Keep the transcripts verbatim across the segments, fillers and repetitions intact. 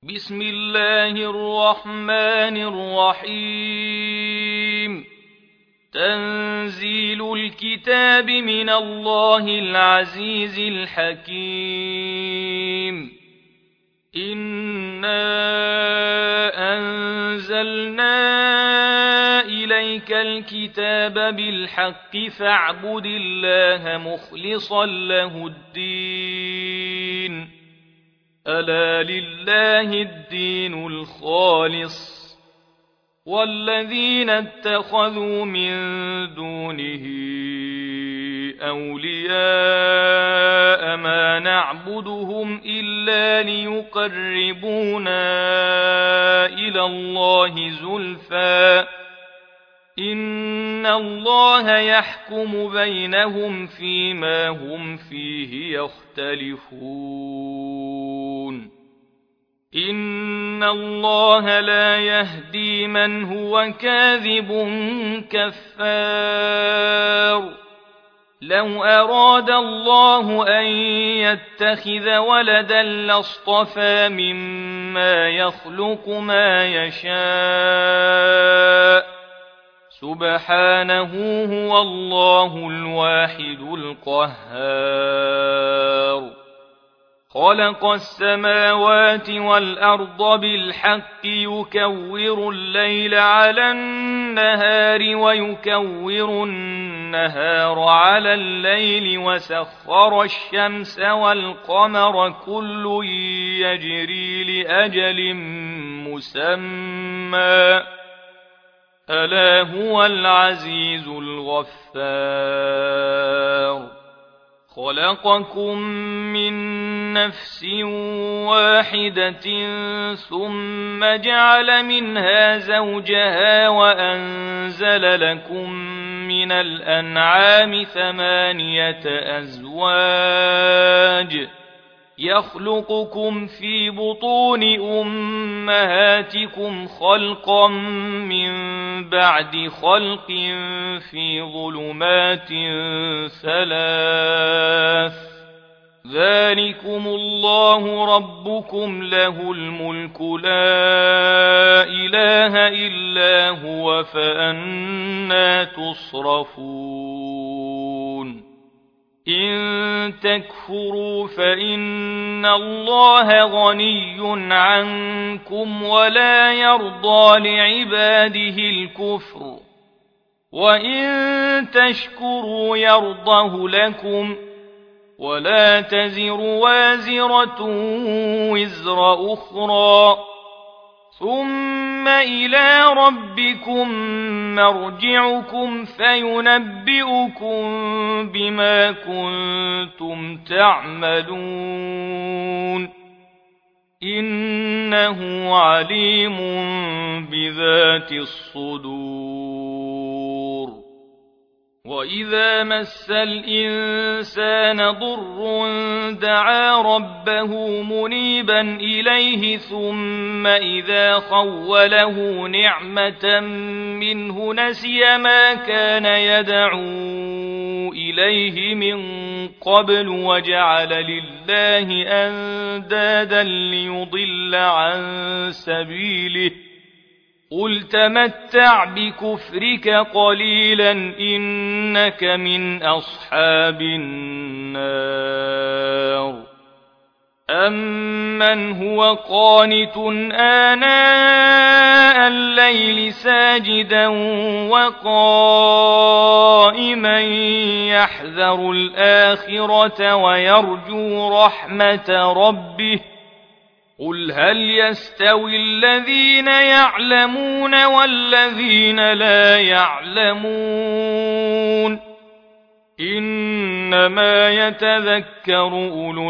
بسم الله الرحمن الرحيم. تنزيل الكتاب من الله العزيز الحكيم. إنا أنزلنا إليك الكتاب بالحق فاعبد الله مخلصا له الدين. ألا لله الدين الخالص والذين اتخذوا من دونه أولياء ما نعبدهم إلا ليقربونا إلى الله زلفى إن الله يحكم بينهم فيما هم فيه يختلفون. إن الله لا يهدي من هو كاذب كفار. لو أراد الله أن يتخذ ولدا لاصطفى مما يخلق ما يشاء سبحانه هو الله الواحد القهار. خلق السماوات والأرض بالحق يكور الليل على النهار ويكور النهار على الليل وسخر الشمس والقمر كل يجري لأجل مسمى ألا هو العزيز الغفار. خلقكم من نفس واحدة ثم جعل منها زوجها وأنزل لكم من الأنعام ثمانية أزواج يخلقكم في بطون أمهاتكم خلقا من بعد خلق في ظلمات ثلاث ذلكم الله ربكم له الملك لا إله إلا هو فأنى تصرفون. إن تكفروا فإن الله غني عنكم ولا يرضى لعباده الكفر وإن تشكروا يرضه لكم ولا تزر وازرة وزر أخرى ثم إلى ربكم مرجعكم فينبئكم بما كنتم تعملون إنه عليم بذات الصدور. وإذا مس الإنسان ضر دعا ربه منيبا إليه ثم إذا خوله نعمة منه نسي ما كان يدعو إليه من قبل وجعل لله أندادا ليضل عن سبيله قل تمتع بكفرك قليلا إنك من أصحاب النار. أمن هو قانت آناء الليل ساجدا وقائما يحذر الآخرة ويرجو رحمة ربه قل هل يستوي الذين يعلمون والذين لا يعلمون إنما يتذكر أولو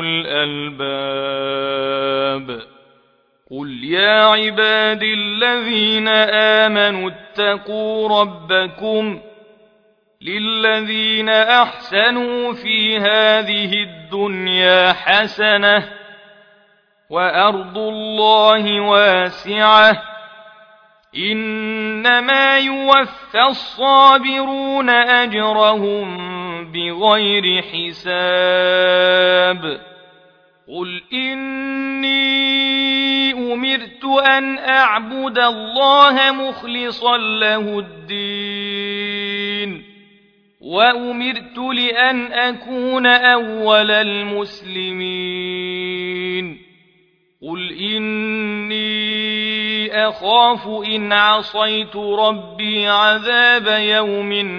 الألباب. قل يا عباد الذين آمنوا اتقوا ربكم للذين أحسنوا في هذه الدنيا حسنة وأرض الله واسعة إنما يوفى الصابرون أجرهم بغير حساب. قل إني أمرت أن أعبد الله مخلصا له الدين وأمرت لأن أكون أول المسلمين قل إني أخاف إن عصيت ربي عذاب يوم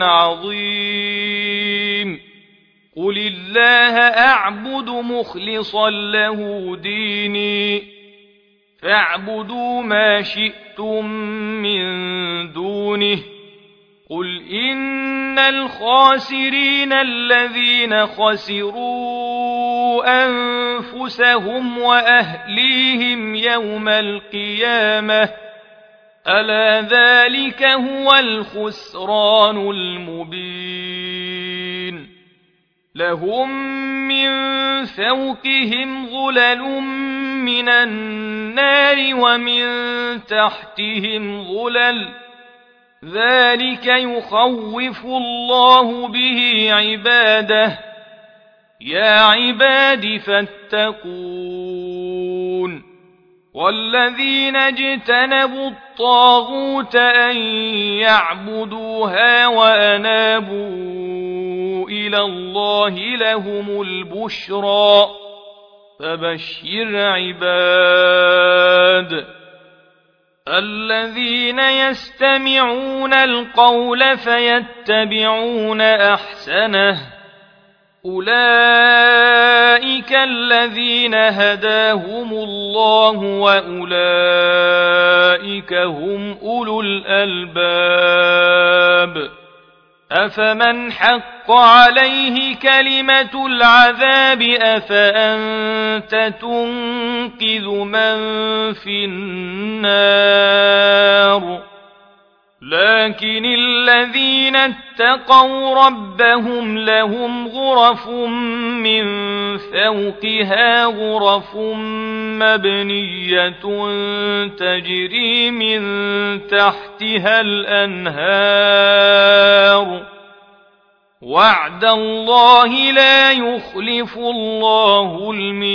عظيم قل الله أعبد مخلصا له ديني فاعبدوا ما شئتم من دونه قل إن الخاسرين الذين خسروا أنفسهم وأهليهم يوم القيامة ألا ذلك هو الخسران المبين لهم من فوقهم ظلل من النار ومن تحتهم ظلل ذلك يخوف الله به عباده يا عباد فاتقون والذين اجتنبوا الطاغوت أن يعبدوها وأنابوا إلى الله لهم البشرى فبشر عباد الذين يستمعون القول فيتبعون أحسنه أولئك الذين هداهم الله وأولئك هم أولو الألباب أفمن حق عليه كلمة العذاب أفأنت تنقذ من في النار لكن الذين اتقوا ربهم لهم غرف من فوقها غرف مبنية تجري من تحتها الأنهار وعد الله لا يخلف الله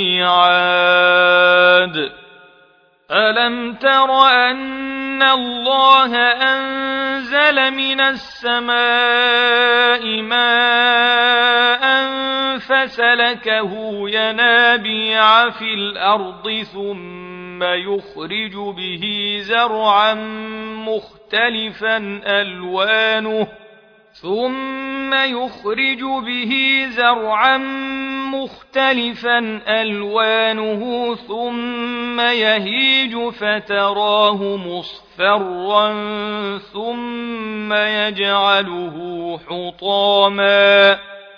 الميعاد ألم تر أن الله أنزل من السماء ماء فسلكه ينابيع في الأرض ثم يخرج به زرعا مختلفا ألوانه ثم يخرج به زرعا مختلفا ألوانه ثم يهيج فتراه مصفرا ثم يجعله حطاما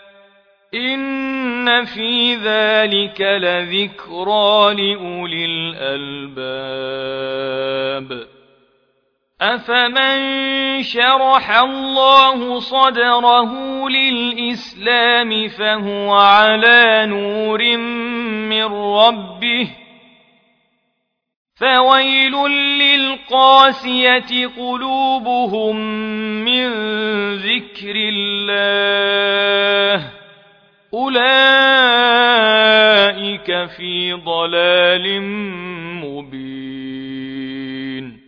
إن في ذلك لذكرى لأولي الألباب أفمن شرح الله صدره للإسلام فهو على نور من ربه فويل للقاسية قلوبهم من ذكر الله أولئك في ضلال مبين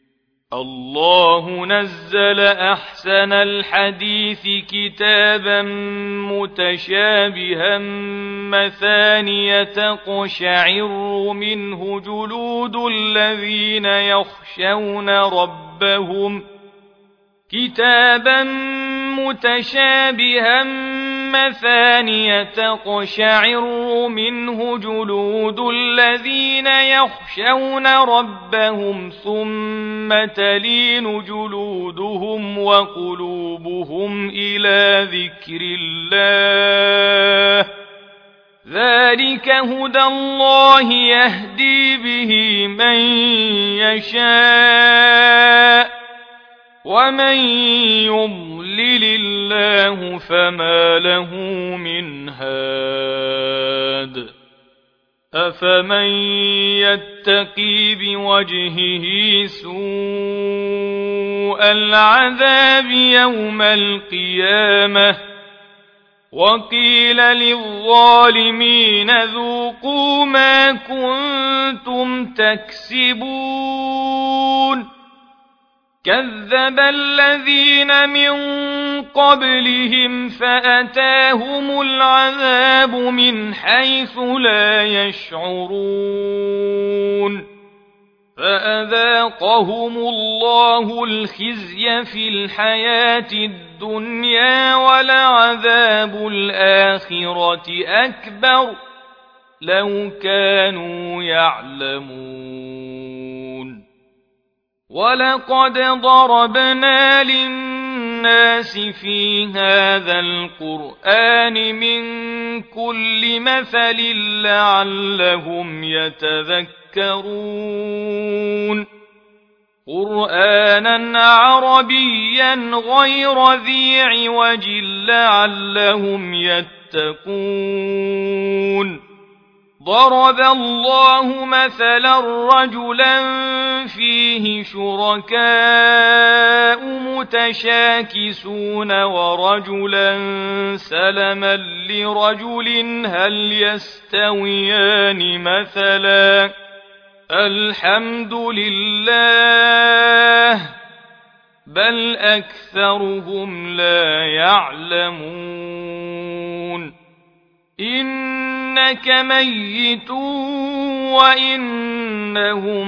الله نزل أحسن الحديث كتابا متشابها مثانية تقشعر منه جلود الذين يخشون ربهم كتابا متشابها مثانية تقشعر منه جلود الذين يخشون ربهم ثم تلين جلودهم وقلوبهم إلى ذكر الله ذلك هدى الله يهدي به من يشاء ومن يضلل الله فما له من هاد أفمن يتقي بوجهه سوء العذاب يوم القيامة وقيل للظالمين ذوقوا ما كنتم تكسبون كذب الذين من قبلهم فأتاهم العذاب من حيث لا يشعرون فأذاقهم الله الخزي في الحياة الدنيا ولعذاب الآخرة أكبر لو كانوا يعلمون ولقد ضربنا للناس في هذا القرآن من كل مثل لعلهم يتذكرون قرآنا عربيا غير ذي عوج لعلهم يتقون ضرب الله مثلا رجلا فيه شركاء متشاكسون ورجلا سلما لرجل هل يستويان مثلا الحمد لله بل أكثرهم لا يعلمون إنك ميت وإنهم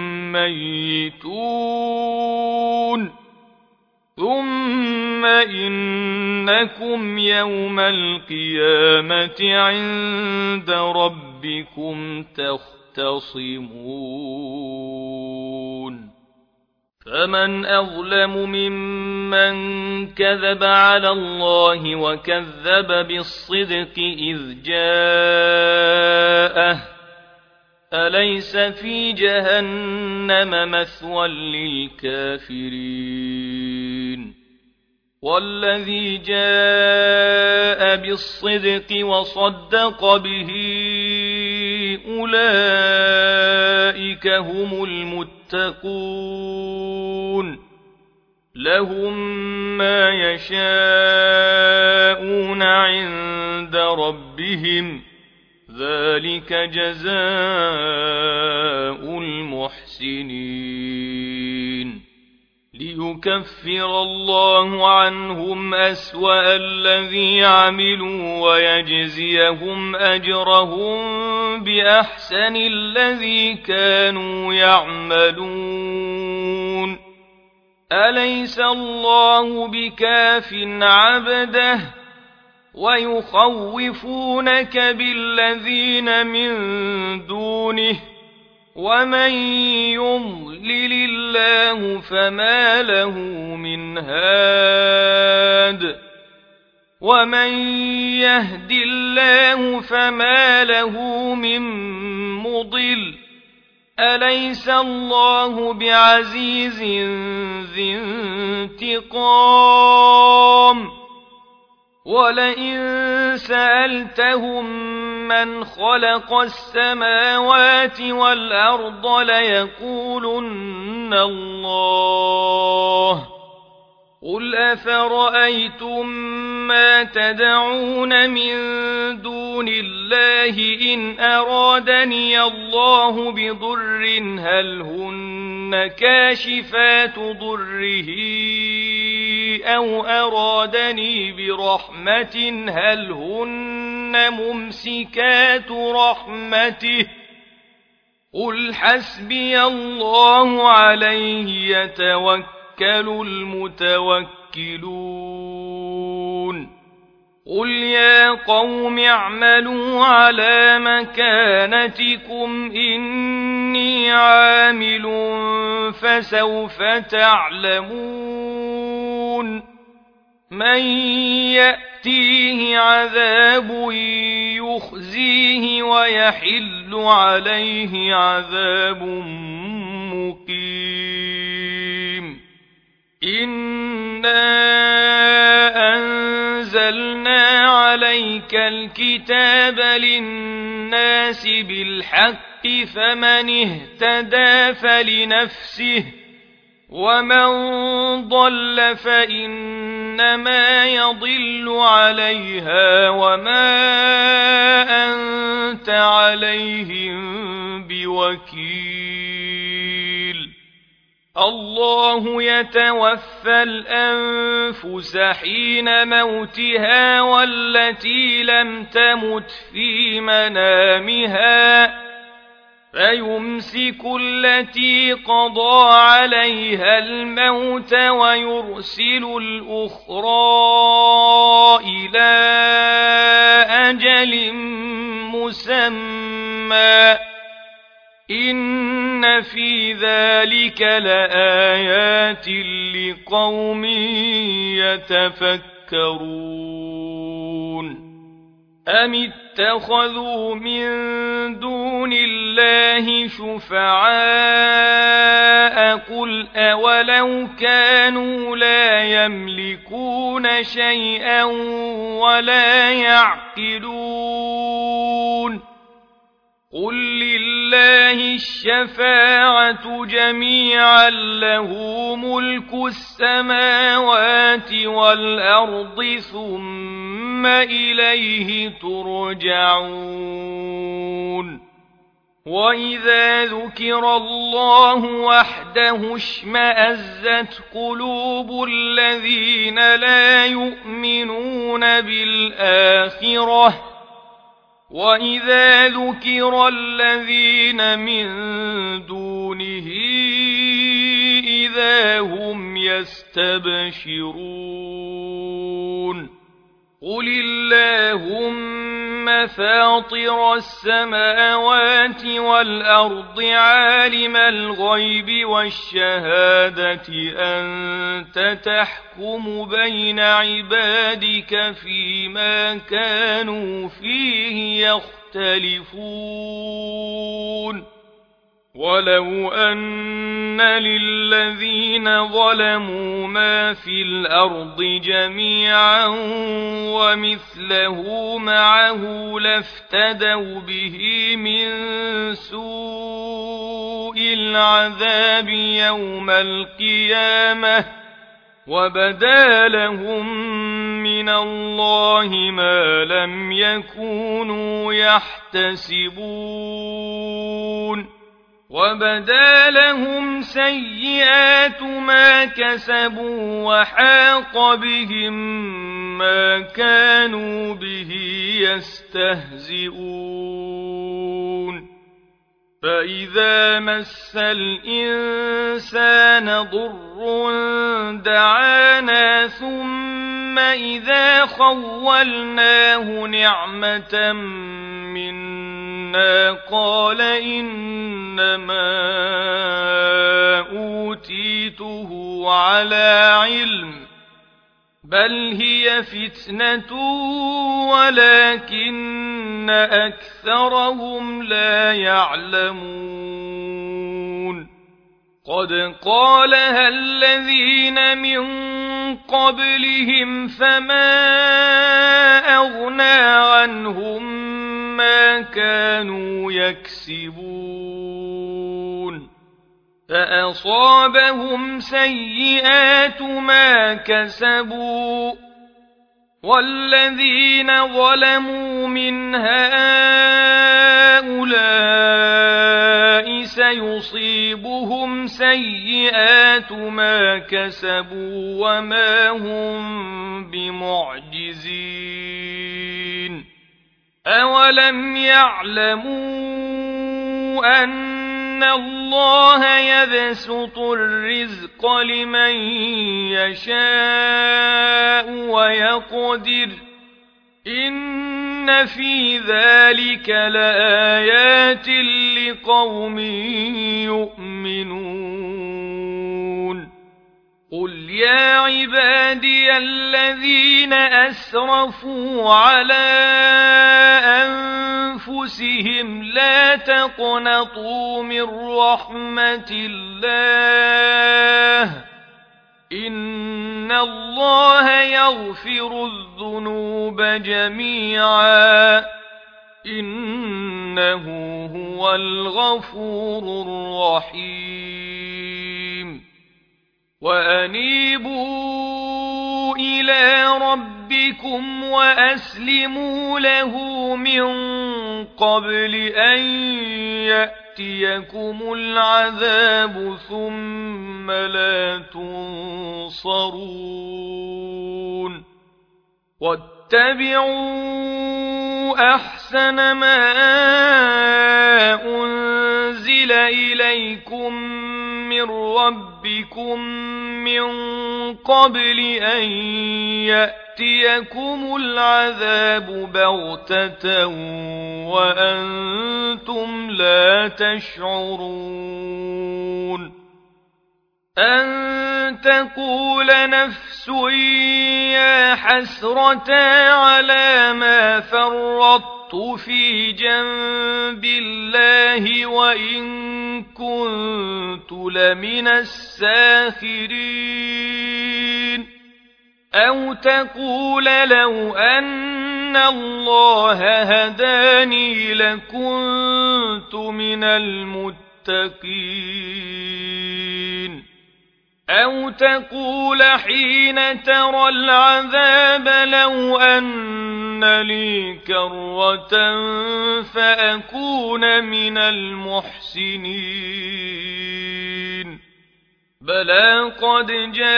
ميتون ثم إنكم يوم القيامة عند ربكم تختصمون فمن أظلم ممن كذب على الله وكذب بالصدق إذ جاءه أليس في جهنم مثوى للكافرين والذي جاء بالصدق وصدق به أولئك هم المتقون لهم ما يشاءون عند ربهم ذلك جزاء المحسنين ليكفر الله عنهم أسوأ الذي عملوا ويجزيهم أجرهم بأحسن الذي كانوا يعملون أليس الله بكاف عبده ويخوفونك بالذين من دونه ومن يضلل الله فما له من هاد ومن يهد الله فما له من مضل أليس الله بعزيز ذي انتقام ولئن سألتهم من خلق السماوات والأرض ليقولن الله قل أفرأيتم ما تدعون من دون الله إن أرادني الله بضر هل هن كاشفات ضره أو أرادني برحمة هل هن ممسكات رحمته قل حسبي الله عليه يتوكل المتوكلون قل يا قوم اعملوا على مكانتكم إني عامل فسوف تعلمون من يأتيه عذاب يخزيه ويحل عليه عذاب مقيم إنا أنزلنا عليك الكتاب للناس بالحق فمن اهتدى فلنفسه ومن ضل فإنما يضل عليها وما أنت عليهم بوكيل الله يتوفى الأنفس حين موتها والتي لم تمت في منامها فيمسك التي قضى عليها الموت ويرسل الأخرى إلى أجل مسمى إن في ذلك لآيات لقوم يتفكرون أم اتخذوا من دون الله شفعاء قل أولو كانوا لا يملكون شيئا ولا يعقلون قل لله الشفاعة جميعا له ملك السماوات والأرض ثم إليه ترجعون وإذا ذكر الله وحده اشمأزت قلوب الذين لا يؤمنون بالآخرة وإذا ذكر الذين من دونه إذا هم يستبشرون قل اللهم فاطر السماوات والأرض عالم الغيب والشهادة أنت تحكم بين عبادك فيما كانوا فيه يختلفون ولو أن للذين ظلموا ما في الأرض جميعا ومثله معه لافتدوا به من سوء العذاب يوم القيامة وبدا لهم من الله ما لم يكونوا يحتسبون وبدا لهم سيئات ما كسبوا وحاق بهم ما كانوا به يستهزئون فإذا مس الإنسان ضر دعانا ثم إذا خولناه نعمة منا قال إنما أوتيته على علم بل هي فتنة ولكن أكثرهم لا يعلمون قد قالها الذين من قبلهم فما أغنى عنهم ما كانوا يكسبون فأصابهم سيئات ما كسبوا والذين ظلموا من هؤلاء سيصيبهم سيئات ما كسبوا وما هم بمعجزين أولم يعلموا أن الله يبسط الرزق لمن يشاء ويقدر إن في ذلك لآيات لقوم يؤمنون قل يا عبادي الذين أسرفوا على أنفسهم لا تقنطوا من رحمة الله إن الله يغفر الذنوب جميعا إنه هو الغفور الرحيم وأنيبوا إلى ربكم وأسلموا له من قبل أن يأتيكم العذاب ثم لا تنصرون واتبعوا أحسن ما أنزل إليكم من ربكم من قبل أن يأتيكم العذاب بغتة وأنتم لا تشعرون أن تقول نفس يا حسرة على ما فرطت في جنب الله وإن كنت لمن الساخرين أو تقول لو أن الله هداني لكنت من المتقين أو تقول حين ترى العذاب لو أن لي كرة فأكون من المحسنين بلى قد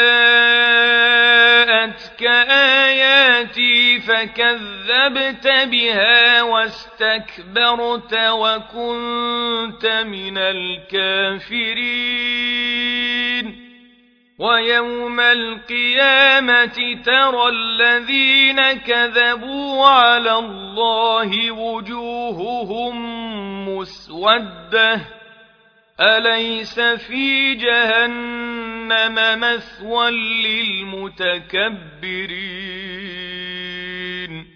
جاءتك آياتي فكذبت بها واستكبرت وكنت من الكافرين ويوم القيامة ترى الذين كذبوا على الله وجوههم مسودة أليس في جهنم مثوى للمتكبرين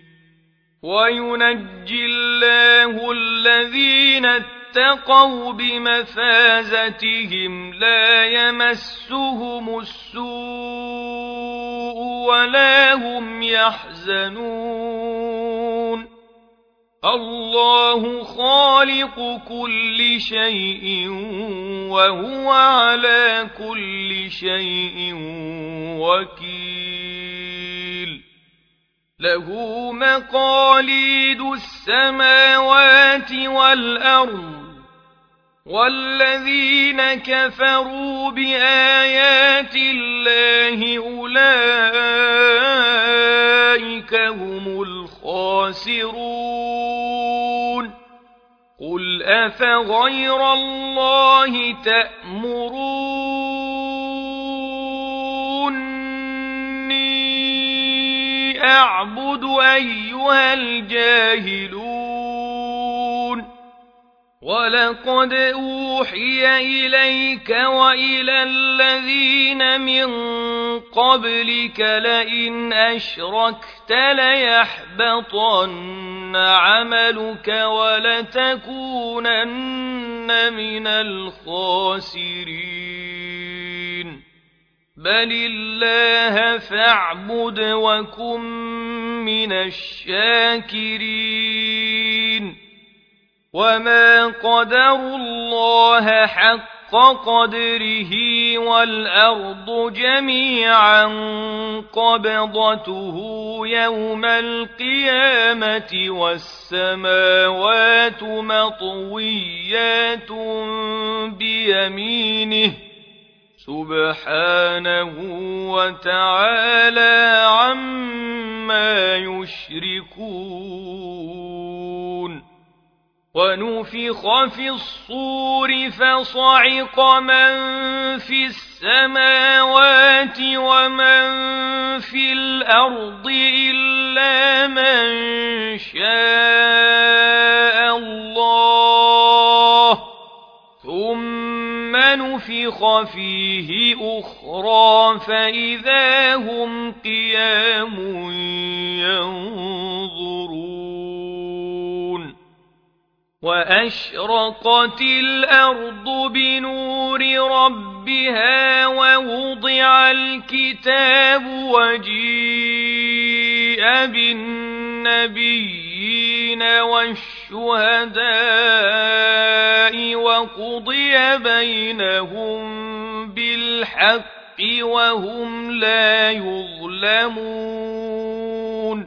وينجي الله الذين اتقوا بمفازتهم لا يمسهم السوء ولا هم يحزنون الله خالق كل شيء وهو على كل شيء وكيل له مقاليد السماوات والأرض والذين كفروا بآيات الله أولئك هم الخاسرون قل أفغير الله تأمروني أعبد أيها الجاهلون ولقد أوحي إليك وإلى الذين من قبلك لئن أشركت ليحبطن عملك ولتكونن من الخاسرين بل الله فاعبد وكن من الشاكرين وما قدروا الله حق قدره والأرض جميعا قبضته يوم القيامة والسماوات مطويات بيمينه سبحانه وتعالى عما يشركون ونفخ في الصور فصعق من في السماوات ومن في الأرض إلا من شاء الله ثم نفخ فيه أخرى فإذا هم قيام ينظرون وأشرقت الأرض بنور ربها ووضع الكتاب وجيء بالنبيين والشهداء وقضي بينهم بالحق وهم لا يظلمون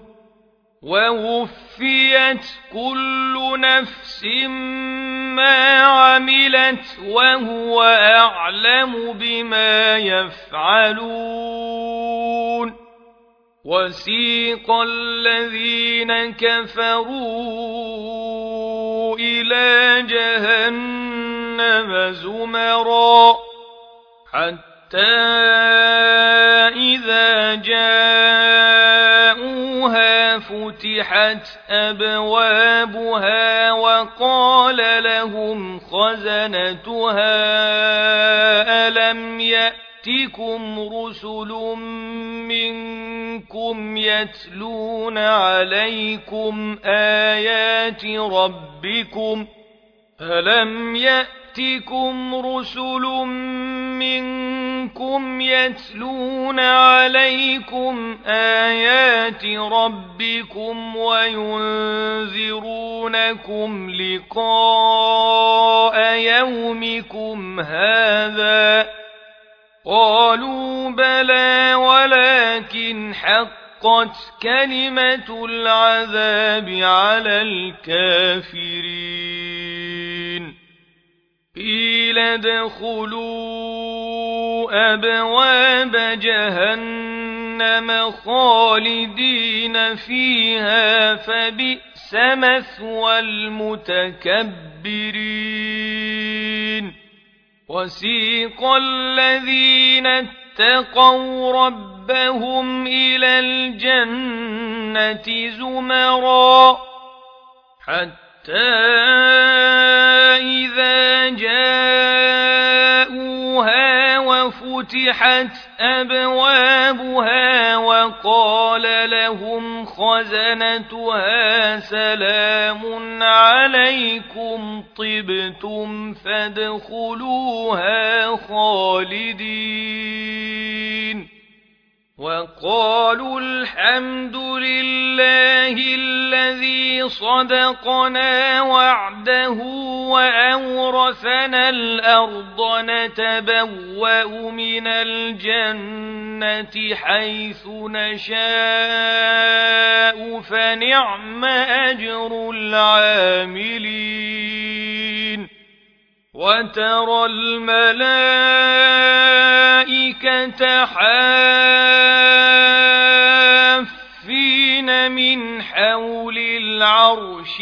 ووفيت كل نفس ما عملت وهو أعلم بما يفعلون وسيق الذين كفروا إلى جهنم زمرا حتى إذا جاءوها فتحت أبوابها وقال لهم خزنتها ألم يأتكم رسل منكم يتلون عليكم آيات ربكم ألم يأتكم رسل منكم يتلون عليكم آيات ربكم وينذرونكم لقاء يومكم هذا قالوا بلى ولكن حقت كلمة العذاب على الكافرين قيل ادخلوا أبواب جهنم خالدين فيها فبئس مثوى المتكبرين وسيق الذين اتقوا ربهم إلى الجنة زمرا حتى إذا جاءوها وفتحت أبوابها وقال لهم خزنتها سلام عليكم طبتم فادخلوها خالدين وقالوا الحمد لله الذي صدقنا وعده وأورثنا الأرض نتبوأ من الجنة حيث نشاء فنعم أجر العاملين وترى الملائكة حافين من حول العرش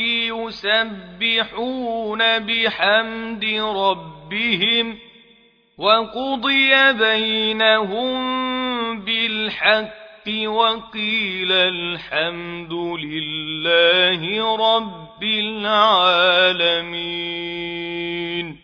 يسبحون بحمد ربهم وقضي بينهم بالحق وقيل الحمد لله رب العالمين